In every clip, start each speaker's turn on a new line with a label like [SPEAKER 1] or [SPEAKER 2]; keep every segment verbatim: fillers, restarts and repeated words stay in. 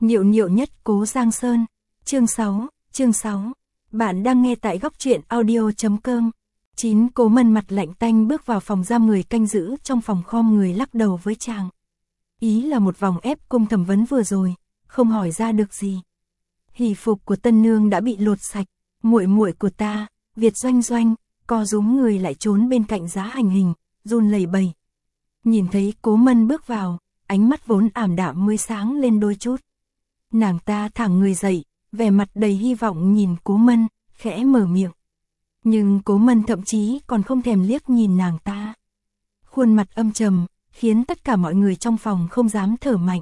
[SPEAKER 1] Nhiệu nhiệu nhất Cố Giang Sơn. Chương sáu, chương sáu. Bạn đang nghe tại góc truyện audio chấm com. Chín Cố Mân mặt lạnh tanh bước vào phòng giam, người canh giữ trong phòng khom người lắc đầu với chàng. Ý là một vòng ép cung thẩm vấn vừa rồi, không hỏi ra được gì. Hỷ phục của tân nương đã bị lột sạch, muội muội của ta, Việt Doanh Doanh, co rúm người lại trốn bên cạnh giá hành hình, run lẩy bẩy. Nhìn thấy Cố Mân bước vào, ánh mắt vốn ảm đạm mới sáng lên đôi chút. Nàng ta thẳng người dậy, vẻ mặt đầy hy vọng nhìn Cố Mân, khẽ mở miệng. Nhưng Cố Mân thậm chí còn không thèm liếc nhìn nàng ta. Khuôn mặt âm trầm, khiến tất cả mọi người trong phòng không dám thở mạnh.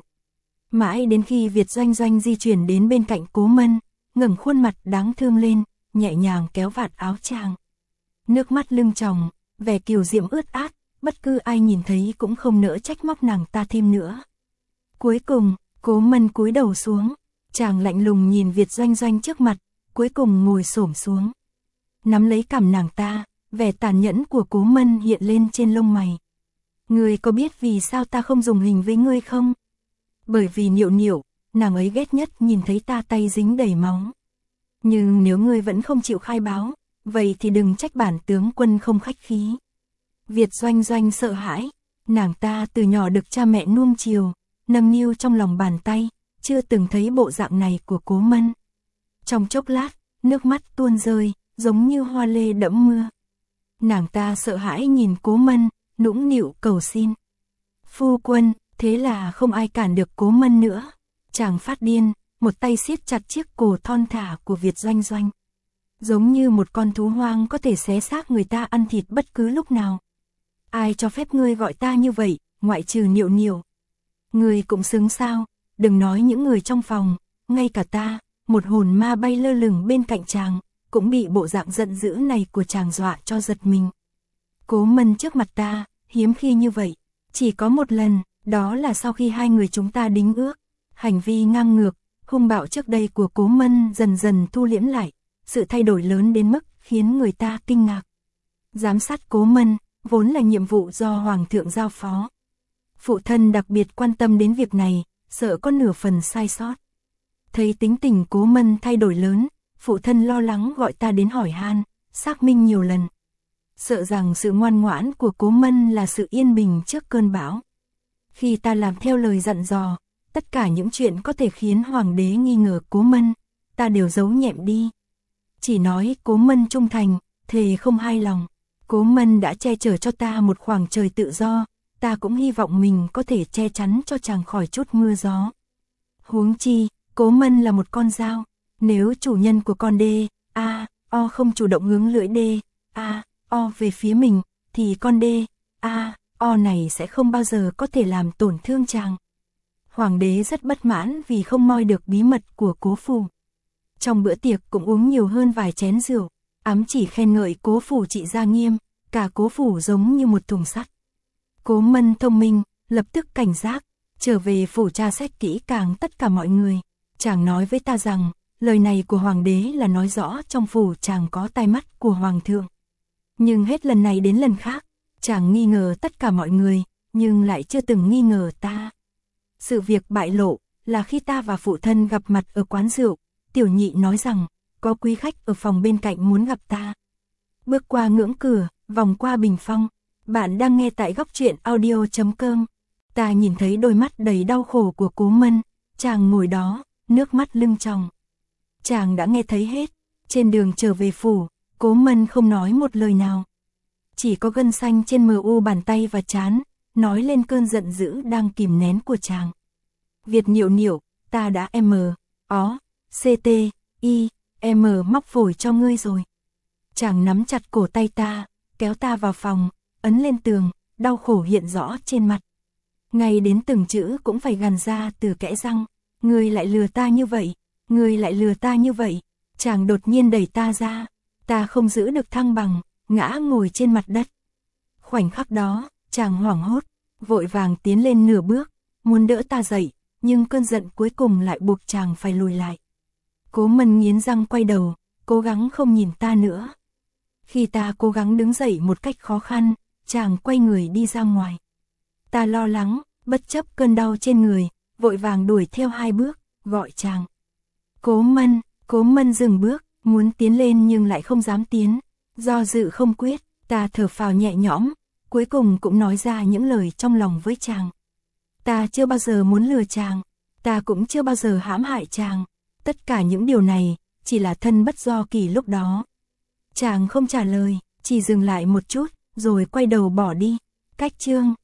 [SPEAKER 1] Mãi đến khi Việt Doanh Doanh di chuyển đến bên cạnh Cố Mân, ngẩng khuôn mặt đáng thương lên, nhẹ nhàng kéo vạt áo chàng. Nước mắt lưng tròng, vẻ kiều diễm ướt át, bất cứ ai nhìn thấy cũng không nỡ trách móc nàng ta thêm nữa. Cuối cùng, Cố Mân cúi đầu xuống, chàng lạnh lùng nhìn Việt Doanh Doanh trước mặt, cuối cùng ngồi xổm xuống. Nắm lấy cằm nàng ta, vẻ tàn nhẫn của Cố Mân hiện lên trên lông mày. Ngươi có biết vì sao ta không dùng hình với ngươi không? Bởi vì Niệu Niệu, nàng ấy ghét nhất nhìn thấy ta tay dính đầy máu. Nhưng nếu ngươi vẫn không chịu khai báo, vậy thì đừng trách bản tướng quân không khách khí. Việt Doanh Doanh sợ hãi, nàng ta từ nhỏ được cha mẹ nuông chiều, nâng niu trong lòng bàn tay, chưa từng thấy bộ dạng này của Cố Mân. Trong chốc lát, nước mắt tuôn rơi, giống như hoa lê đẫm mưa. Nàng ta sợ hãi nhìn Cố Mân, nũng nịu cầu xin. Phu quân, thế là không ai cản được Cố Mân nữa. Chàng phát điên, một tay siết chặt chiếc cổ thon thả của Việt Doanh Doanh. Giống như một con thú hoang có thể xé xác người ta ăn thịt bất cứ lúc nào. Ai cho phép ngươi gọi ta như vậy, ngoại trừ Niệu Niệu? Ngươi cũng xứng sao, đừng nói những người trong phòng, ngay cả ta, một hồn ma bay lơ lửng bên cạnh chàng, cũng bị bộ dạng giận dữ này của chàng dọa cho giật mình. Cố Mân trước mặt ta, hiếm khi như vậy, chỉ có một lần, đó là sau khi hai người chúng ta đính ước. Hành vi ngang ngược, hung bạo trước đây của Cố Mân dần dần thu liễm lại, sự thay đổi lớn đến mức khiến người ta kinh ngạc. Giám sát Cố Mân, vốn là nhiệm vụ do Hoàng thượng giao phó. Phụ thân đặc biệt quan tâm đến việc này, sợ có nửa phần sai sót. Thấy tính tình Cố Mân thay đổi lớn, phụ thân lo lắng gọi ta đến hỏi han, xác minh nhiều lần. Sợ rằng sự ngoan ngoãn của Cố Mân là sự yên bình trước cơn bão. Khi ta làm theo lời dặn dò, tất cả những chuyện có thể khiến Hoàng đế nghi ngờ Cố Mân, ta đều giấu nhẹm đi. Chỉ nói Cố Mân trung thành, thề không hai lòng. Cố Mân đã che chở cho ta một khoảng trời tự do, ta cũng hy vọng mình có thể che chắn cho chàng khỏi chút mưa gió. Huống chi, Cố Mân là một con dao, nếu chủ nhân của con đê, a, o không chủ động hướng lưỡi đê, a, o về phía mình, thì con đê, a, o này sẽ không bao giờ có thể làm tổn thương chàng. Hoàng đế rất bất mãn vì không moi được bí mật của Cố phủ. Trong bữa tiệc cũng uống nhiều hơn vài chén rượu, ám chỉ khen ngợi Cố phủ trị gia nghiêm, cả Cố phủ giống như một thùng sắt. Cố Mân thông minh, lập tức cảnh giác, trở về phủ tra xét kỹ càng tất cả mọi người. Chàng nói với ta rằng, lời này của Hoàng đế là nói rõ trong phủ chàng có tai mắt của Hoàng thượng. Nhưng hết lần này đến lần khác, chàng nghi ngờ tất cả mọi người, nhưng lại chưa từng nghi ngờ ta. Sự việc bại lộ là khi ta và phụ thân gặp mặt ở quán rượu, tiểu nhị nói rằng, có quý khách ở phòng bên cạnh muốn gặp ta. Bước qua ngưỡng cửa, vòng qua bình phong, bạn đang nghe tại góc truyện audio chấm com. Ta nhìn thấy đôi mắt đầy đau khổ của Cố Mân, chàng ngồi đó, nước mắt lưng tròng. Chàng đã nghe thấy hết, trên đường trở về phủ, Cố Mân không nói một lời nào. Chỉ có gân xanh trên mờ u bàn tay và trán, nói lên cơn giận dữ đang kìm nén của chàng. Việt Niệu Niệu, ta đã M, ó, C T, I, M móc phổi cho ngươi rồi. Chàng nắm chặt cổ tay ta, kéo ta vào phòng, ấn lên tường, đau khổ hiện rõ trên mặt. Ngay đến từng chữ cũng phải gằn ra từ kẽ răng. Ngươi lại lừa ta như vậy, ngươi lại lừa ta như vậy. Chàng đột nhiên đẩy ta ra, ta không giữ được thăng bằng, ngã ngồi trên mặt đất. Khoảnh khắc đó, chàng hoảng hốt, vội vàng tiến lên nửa bước, muốn đỡ ta dậy, nhưng cơn giận cuối cùng lại buộc chàng phải lùi lại. Cố Mân nghiến răng quay đầu, cố gắng không nhìn ta nữa. Khi ta cố gắng đứng dậy một cách khó khăn, chàng quay người đi ra ngoài. Ta lo lắng, bất chấp cơn đau trên người, vội vàng đuổi theo hai bước, gọi chàng. Cố Mân, Cố Mân dừng bước, muốn tiến lên nhưng lại không dám tiến, do dự không quyết, ta thở phào nhẹ nhõm, cuối cùng cũng nói ra những lời trong lòng với chàng. Ta chưa bao giờ muốn lừa chàng, ta cũng chưa bao giờ hãm hại chàng, tất cả những điều này, chỉ là thân bất do kỳ lúc đó. Chàng không trả lời, chỉ dừng lại một chút, rồi quay đầu bỏ đi. Cách chương